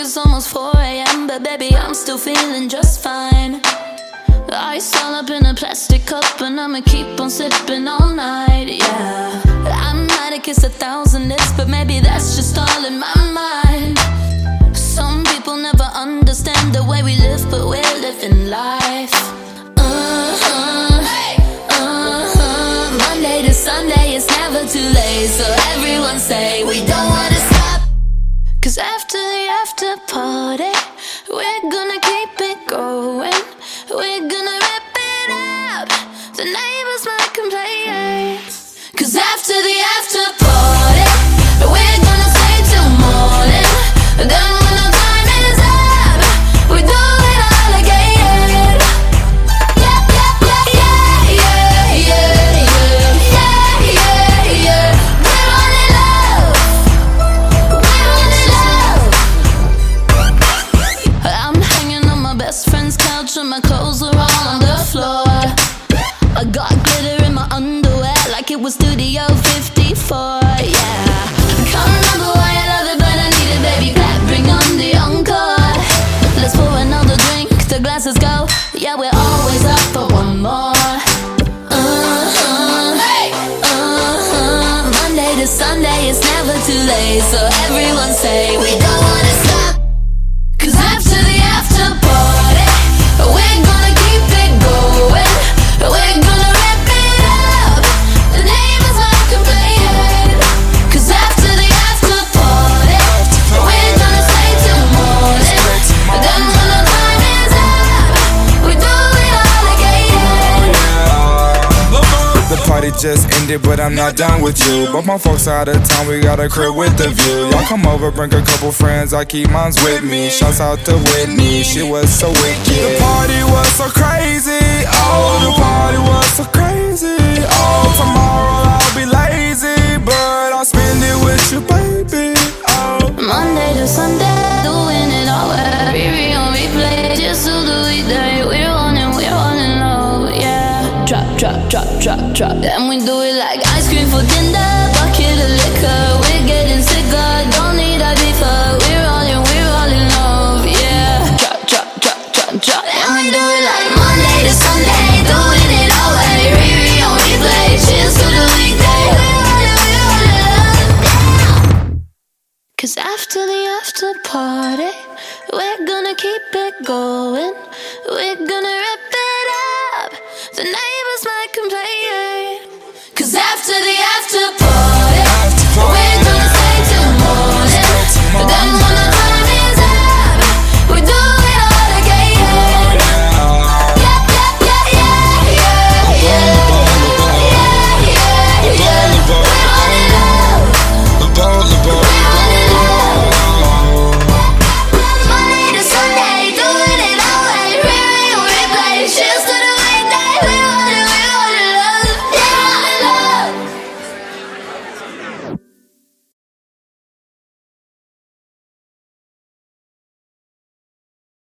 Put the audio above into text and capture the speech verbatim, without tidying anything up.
it's almost four a m, but baby, I'm still feeling just fine. Ice all up in a plastic cup, and I'ma keep on sipping all night, yeah. I might have kissed a thousand lips, but maybe that's just all in my mind. Some people never understand the way we live, but we're living life. Uh-huh, uh-huh. Monday to Sunday, it's never too late, so everyone say we don't wanna stop. Cause after the after party, we're gonna keep it going. We're gonna rip it up, the neighbors might complain. Cause after the after party, we're gonna stay till morning. Then when the time is up, we do it all again. Yeah, yeah, yeah, yeah, yeah, yeah, yeah, yeah, yeah. We're running love, we're running love. I'm hanging on my best friend's couch and my clothes are all on the floor. I got glitter in my underwear like it was Studio fifty-four, yeah. Can't remember why I love it, but I need it, baby. Back, bring on the encore. Let's pour another drink, the glasses go. Yeah, we're always up for one more. Uh-huh, uh-huh. Monday to Sunday, it's never too late, so everyone say we don't wanna stop. Cause after the after party, we're gonna keep it going. We're gonna rip it up, the neighbors might complain. Cause after the after party, we're gonna stay till morning. Then when the time is up, we do it all again. The party just ended, but I'm not done with you. But my folks out of town, we got a crib with a view. Y'all come over, bring a couple friends, I keep mines with me. Shouts out to Whitney, she was so wicked. The party was so crazy, oh, the party was so crazy. Oh, tomorrow I'll be lazy, but I'll spend it with you, baby. Oh, Monday to Sunday, doing it all right. Riri on replay, just do the weekday. We're on and we're on and low, yeah. Drop, drop, drop, drop, drop. And we do it like ice cream for dinner, bucket of liquor. We're getting sicker, don't need a beefer. We're all in, we're all in love, yeah. Drop, drop, drop, drop, drop. And we do it like Monday to Sunday, doing it all right. Riri on replay, cheers to the weekday. We're all in, we're all in love, yeah. Cause after the after party, we're gonna keep it going.